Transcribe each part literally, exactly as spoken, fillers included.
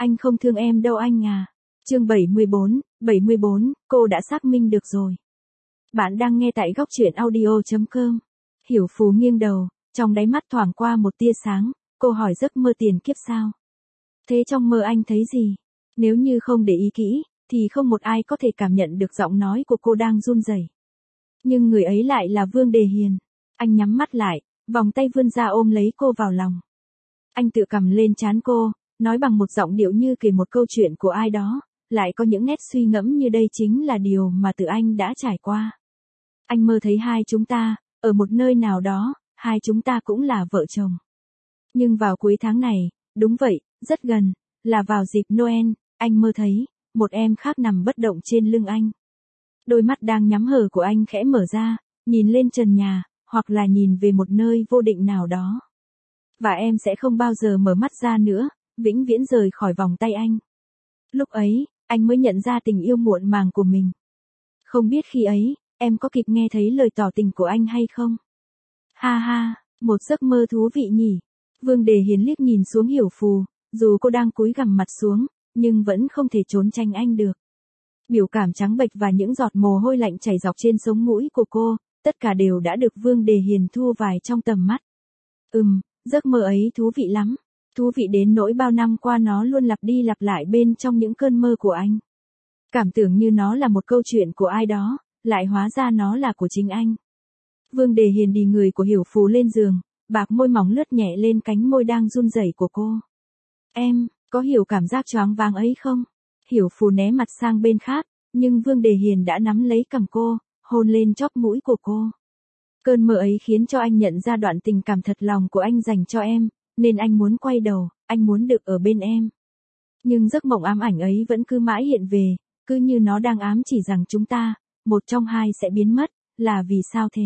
Anh không thương em đâu anh à. Chương bảy mươi bốn, bảy mươi bốn, cô đã xác minh được rồi. Bạn đang nghe tại góc truyện audio chấm com. Hiểu Phù nghiêng đầu, trong đáy mắt thoảng qua một tia sáng, cô hỏi giấc mơ tiền kiếp sao? Thế trong mơ anh thấy gì? Nếu như không để ý kỹ, thì không một ai có thể cảm nhận được giọng nói của cô đang run rẩy. Nhưng người ấy lại là Vương Đề Hiền. Anh nhắm mắt lại, vòng tay vươn ra ôm lấy cô vào lòng. Anh tự cầm lên trán cô, nói bằng một giọng điệu như kể một câu chuyện của ai đó, lại có những nét suy ngẫm như đây chính là điều mà tự anh đã trải qua. Anh mơ thấy hai chúng ta, ở một nơi nào đó, hai chúng ta cũng là vợ chồng. Nhưng vào cuối tháng này, đúng vậy, rất gần, là vào dịp Noel, anh mơ thấy, một em khác nằm bất động trên lưng anh. Đôi mắt đang nhắm hờ của anh khẽ mở ra, nhìn lên trần nhà, hoặc là nhìn về một nơi vô định nào đó. Và em sẽ không bao giờ mở mắt ra nữa, vĩnh viễn rời khỏi vòng tay anh. Lúc ấy, anh mới nhận ra tình yêu muộn màng của mình. Không biết khi ấy, em có kịp nghe thấy lời tỏ tình của anh hay không? Ha ha, một giấc mơ thú vị nhỉ. Vương Đề Hiền liếc nhìn xuống Hiểu Phù, dù cô đang cúi gằm mặt xuống, nhưng vẫn không thể trốn tránh anh được. Biểu cảm trắng bệch và những giọt mồ hôi lạnh chảy dọc trên sống mũi của cô, tất cả đều đã được Vương Đề Hiền thu vào trong tầm mắt. Ừm, giấc mơ ấy thú vị lắm. Thú vị đến nỗi bao năm qua nó luôn lặp đi lặp lại bên trong những cơn mơ của anh. Cảm tưởng như nó là một câu chuyện của ai đó, lại hóa ra nó là của chính anh. Vương Đề Hiền đì người của Hiểu Phù lên giường, bạc môi mỏng lướt nhẹ lên cánh môi đang run rẩy của cô. Em, có hiểu cảm giác choáng váng ấy không? Hiểu Phù né mặt sang bên khác, nhưng Vương Đề Hiền đã nắm lấy cằm cô, hôn lên chóp mũi của cô. Cơn mơ ấy khiến cho anh nhận ra đoạn tình cảm thật lòng của anh dành cho em, nên anh muốn quay đầu, anh muốn được ở bên em. Nhưng giấc mộng ám ảnh ấy vẫn cứ mãi hiện về, cứ như nó đang ám chỉ rằng chúng ta, một trong hai sẽ biến mất, là vì sao thế?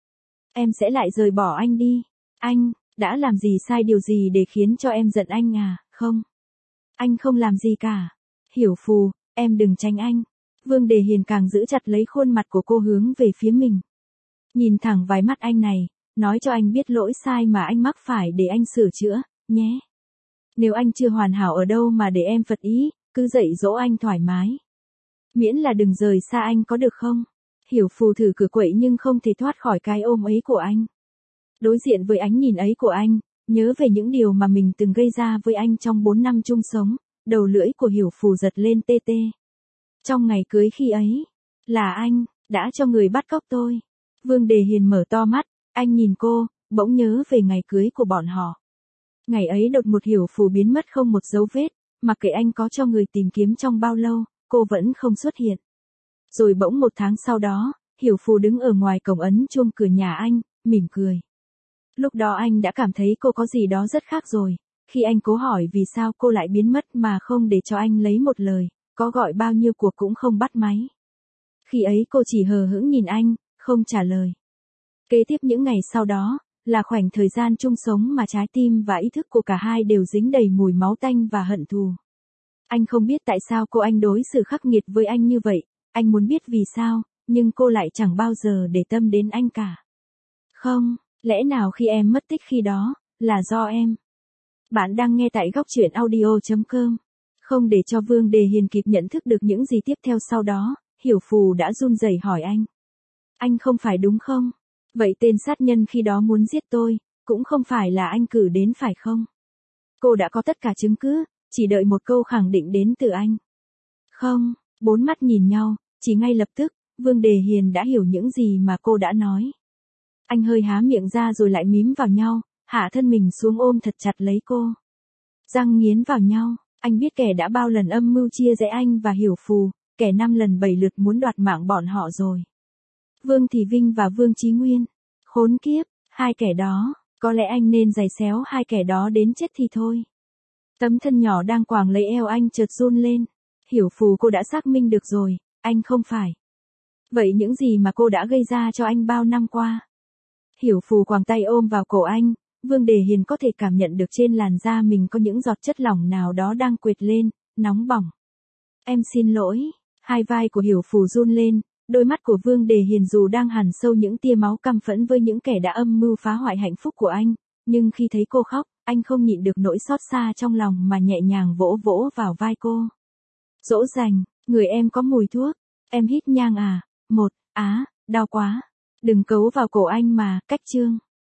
Em sẽ lại rời bỏ anh đi. Anh, đã làm gì sai điều gì để khiến cho em giận anh à? Không. Anh không làm gì cả. Hiểu Phù, em đừng tránh anh. Vương Đề Hiền càng giữ chặt lấy khuôn mặt của cô hướng về phía mình. Nhìn thẳng vào mắt anh này, nói cho anh biết lỗi sai mà anh mắc phải để anh sửa chữa, nhé. Nếu anh chưa hoàn hảo ở đâu mà để em phật ý, cứ dạy dỗ anh thoải mái. Miễn là đừng rời xa anh có được không? Hiểu Phù thử cửa quậy nhưng không thể thoát khỏi cái ôm ấy của anh. Đối diện với ánh nhìn ấy của anh, nhớ về những điều mà mình từng gây ra với anh trong bốn năm chung sống, đầu lưỡi của Hiểu Phù giật lên tê tê. Trong ngày cưới khi ấy, là anh, đã cho người bắt cóc tôi. Vương Đề Hiền mở to mắt, anh nhìn cô, bỗng nhớ về ngày cưới của bọn họ. Ngày ấy đột ngột Hiểu Phù biến mất không một dấu vết, mặc kệ anh có cho người tìm kiếm trong bao lâu, cô vẫn không xuất hiện. Rồi bỗng một tháng sau đó, Hiểu Phù đứng ở ngoài cổng ấn chuông cửa nhà anh, mỉm cười. Lúc đó anh đã cảm thấy cô có gì đó rất khác rồi, khi anh cố hỏi vì sao cô lại biến mất mà không để cho anh lấy một lời, có gọi bao nhiêu cuộc cũng không bắt máy. Khi ấy cô chỉ hờ hững nhìn anh, không trả lời. Kế tiếp những ngày sau đó, là khoảnh thời gian chung sống mà trái tim và ý thức của cả hai đều dính đầy mùi máu tanh và hận thù. Anh không biết tại sao cô anh đối xử khắc nghiệt với anh như vậy, anh muốn biết vì sao, nhưng cô lại chẳng bao giờ để tâm đến anh cả. Không, lẽ nào khi em mất tích khi đó, là do em? Bạn đang nghe tại góc truyện audio chấm com. Không để cho Vương Đề Hiền kịp nhận thức được những gì tiếp theo sau đó, Hiểu Phù đã run rẩy hỏi anh. Anh không phải đúng không? Vậy tên sát nhân khi đó muốn giết tôi, cũng không phải là anh cử đến phải không? Cô đã có tất cả chứng cứ, chỉ đợi một câu khẳng định đến từ anh. Không, bốn mắt nhìn nhau, chỉ ngay lập tức, Vương Đề Hiền đã hiểu những gì mà cô đã nói. Anh hơi há miệng ra rồi lại mím vào nhau, hạ thân mình xuống ôm thật chặt lấy cô. Răng nghiến vào nhau, anh biết kẻ đã bao lần âm mưu chia rẽ anh và Hiểu Phù, kẻ năm lần bảy lượt muốn đoạt mạng bọn họ rồi. Vương Thị Vinh và Vương Chí Nguyên. Khốn kiếp, hai kẻ đó, có lẽ anh nên giày xéo hai kẻ đó đến chết thì thôi. Tấm thân nhỏ đang quàng lấy eo anh chợt run lên. Hiểu Phù, cô đã xác minh được rồi, anh không phải. Vậy những gì mà cô đã gây ra cho anh bao năm qua? Hiểu Phù quàng tay ôm vào cổ anh, Vương Đề Hiền có thể cảm nhận được trên làn da mình có những giọt chất lỏng nào đó đang quệt lên, nóng bỏng. Em xin lỗi, hai vai của Hiểu Phù run lên, đôi mắt của Vương Đề Hiền dù đang hằn sâu những tia máu căm phẫn với những kẻ đã âm mưu phá hoại hạnh phúc của anh, nhưng khi thấy cô khóc, Anh không nhịn được nỗi xót xa trong lòng mà nhẹ nhàng vỗ vỗ vào vai cô. Dỗ dành, người em có mùi thuốc, em hít nhang à, một, á, đau quá. Đừng cấu vào cổ anh mà, cách chương.